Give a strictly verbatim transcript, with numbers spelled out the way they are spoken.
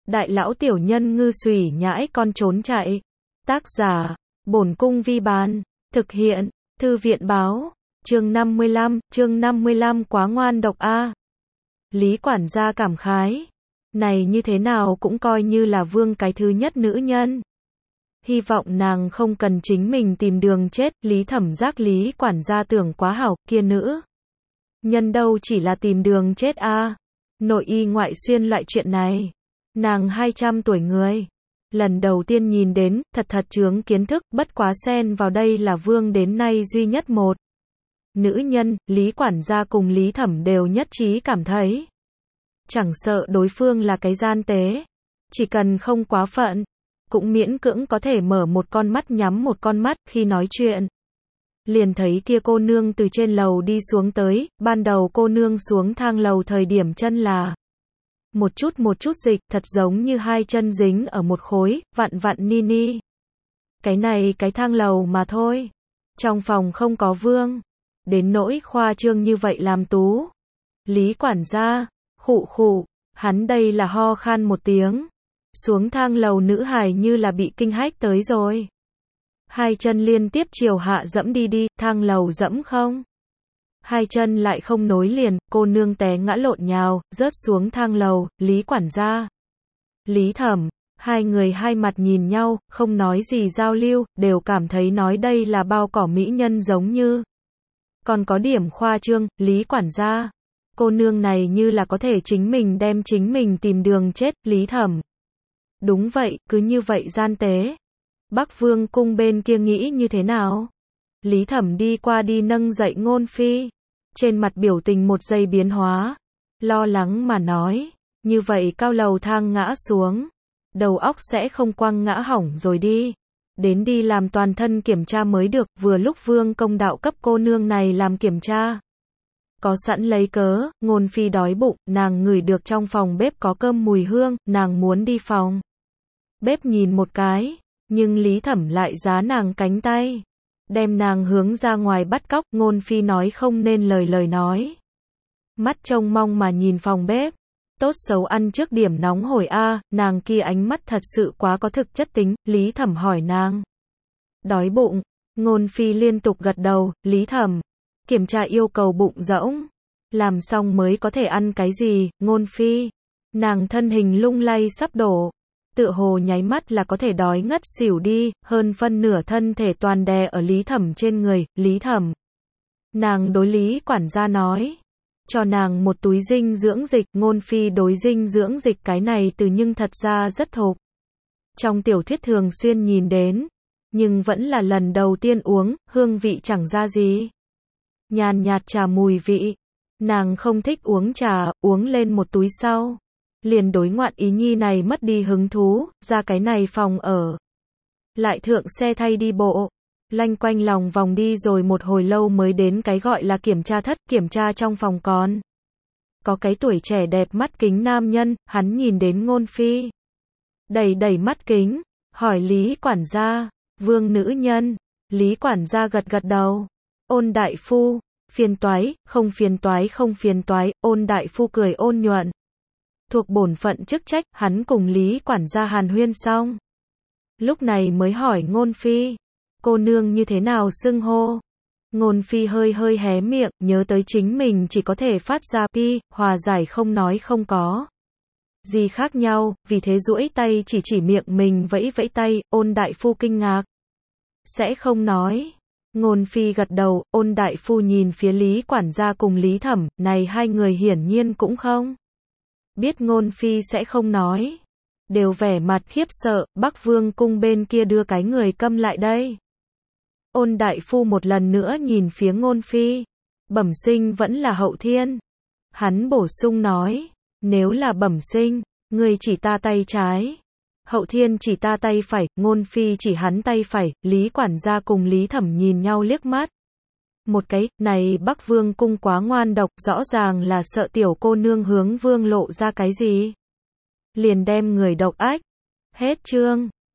Đại lão tiểu nhân ngư xùy nhãi con trốn chạy. Tác giả, Bổn Cung Vi Bán. Thực hiện, Thư viện Báo. Chương năm mươi lăm, chương năm mươi lăm quá ngoan độc a. Lý quản gia cảm khái. Này như thế nào cũng coi như là vương cái thứ nhất nữ nhân. Hy vọng nàng không cần chính mình tìm đường chết. Lý thẩm giác Lý quản gia tưởng quá hảo, kia nữ nhân đâu chỉ là tìm đường chết a. Nội y ngoại xuyên loại chuyện này. Nàng hai trăm tuổi người. Lần đầu tiên nhìn đến, thật thật chướng kiến thức, bất quá xen vào đây là vương đến nay duy nhất một nữ nhân. Lý quản gia cùng Lý thẩm đều nhất trí cảm thấy. Chẳng sợ đối phương là cái gian tế. Chỉ cần không quá phận. Cũng miễn cưỡng có thể mở một con mắt nhắm một con mắt khi nói chuyện. Liền thấy kia cô nương từ trên lầu đi xuống tới, ban đầu cô nương xuống thang lầu thời điểm chân là một chút một chút dịch, thật giống như hai chân dính ở một khối, vặn vặn ni ni. Cái này cái thang lầu mà thôi. Trong phòng không có vương. Đến nỗi khoa trương như vậy làm tú. Lý quản gia, khụ khụ, hắn đây là ho khan một tiếng. Xuống thang lầu nữ hài như là bị kinh hách tới rồi. Hai chân liên tiếp chiều hạ dẫm đi đi, thang lầu dẫm không? Hai chân lại không nối liền, cô nương té ngã lộn nhào, rớt xuống thang lầu. Lý quản gia, Lý thẩm, hai người hai mặt nhìn nhau, không nói gì giao lưu, đều cảm thấy nói đây là bao cỏ mỹ nhân giống như. Còn có điểm khoa trương. Lý quản gia, cô nương này như là có thể chính mình đem chính mình tìm đường chết. Lý thẩm, đúng vậy, cứ như vậy gian tế. Bắc Vương cung bên kia nghĩ như thế nào? Lý thẩm đi qua đi nâng dậy Ngôn Phi. Trên mặt biểu tình một giây biến hóa. Lo lắng mà nói. Như vậy cao lầu thang ngã xuống. Đầu óc sẽ không quăng ngã hỏng rồi đi. Đến đi làm toàn thân kiểm tra mới được. Vừa lúc Vương công đạo cấp cô nương này làm kiểm tra. Có sẵn lấy cớ. Ngôn Phi đói bụng. Nàng ngửi được trong phòng bếp có cơm mùi hương. Nàng muốn đi phòng bếp nhìn một cái. Nhưng Lý thẩm lại giá nàng cánh tay. Đem nàng hướng ra ngoài bắt cóc. Ngôn Phi nói không nên lời lời nói. Mắt trông mong mà nhìn phòng bếp. Tốt xấu ăn trước điểm nóng hổi a. Nàng kia ánh mắt thật sự quá có thực chất tính. Lý thẩm hỏi nàng. Đói bụng. Ngôn Phi liên tục gật đầu. Lý thẩm. Kiểm tra yêu cầu bụng rỗng. Làm xong mới có thể ăn cái gì. Ngôn Phi. Nàng thân hình lung lay sắp đổ. Tựa hồ nháy mắt là có thể đói ngất xỉu đi, hơn phân nửa thân thể toàn đè ở Lý thẩm trên người. Lý thẩm. Nàng đối Lý quản gia nói. Cho nàng một túi dinh dưỡng dịch. Ngôn Phi đối dinh dưỡng dịch cái này từ nhưng thật ra rất thục. Trong tiểu thuyết thường xuyên nhìn đến. Nhưng vẫn là lần đầu tiên uống, hương vị chẳng ra gì. Nhàn nhạt trà mùi vị. Nàng không thích uống trà, uống lên một túi sau. Liền đối ngoạn ý nhi này mất đi hứng thú, ra cái này phòng ở. Lại thượng xe thay đi bộ. Lanh quanh lòng vòng đi rồi một hồi lâu mới đến cái gọi là kiểm tra thất. Kiểm tra trong phòng còn có cái tuổi trẻ đẹp mắt kính nam nhân. Hắn nhìn đến Ngôn Phi. Đầy đầy mắt kính. Hỏi Lý quản gia. Vương nữ nhân. Lý quản gia gật gật đầu. Ôn đại phu. Phiền toái, không phiền toái không phiền toái. Ôn đại phu cười ôn nhuận. Thuộc bổn phận chức trách, hắn cùng Lý quản gia hàn huyên xong. Lúc này mới hỏi Ngôn Phi. Cô nương như thế nào xưng hô? Ngôn Phi hơi hơi hé miệng, nhớ tới chính mình chỉ có thể phát ra pi, hòa giải không nói không có gì khác nhau, vì thế duỗi tay chỉ chỉ miệng mình vẫy vẫy tay. Ôn đại phu kinh ngạc. Sẽ không nói. Ngôn Phi gật đầu. Ôn đại phu nhìn phía Lý quản gia cùng Lý thẩm, này hai người hiển nhiên cũng không biết Ngôn Phi sẽ không nói. Đều vẻ mặt khiếp sợ. Bắc Vương cung bên kia đưa cái người câm lại đây. Ôn đại phu một lần nữa nhìn phía Ngôn Phi. Bẩm sinh vẫn là hậu thiên. Hắn bổ sung nói. Nếu là bẩm sinh, người chỉ ta tay trái. Hậu thiên chỉ ta tay phải. Ngôn Phi chỉ hắn tay phải. Lý quản gia cùng Lý thẩm nhìn nhau liếc mắt. Một cái, này Bắc Vương cung quá ngoan độc, rõ ràng là sợ tiểu cô nương hướng vương lộ ra cái gì. Liền đem người độc ách. Hết chương.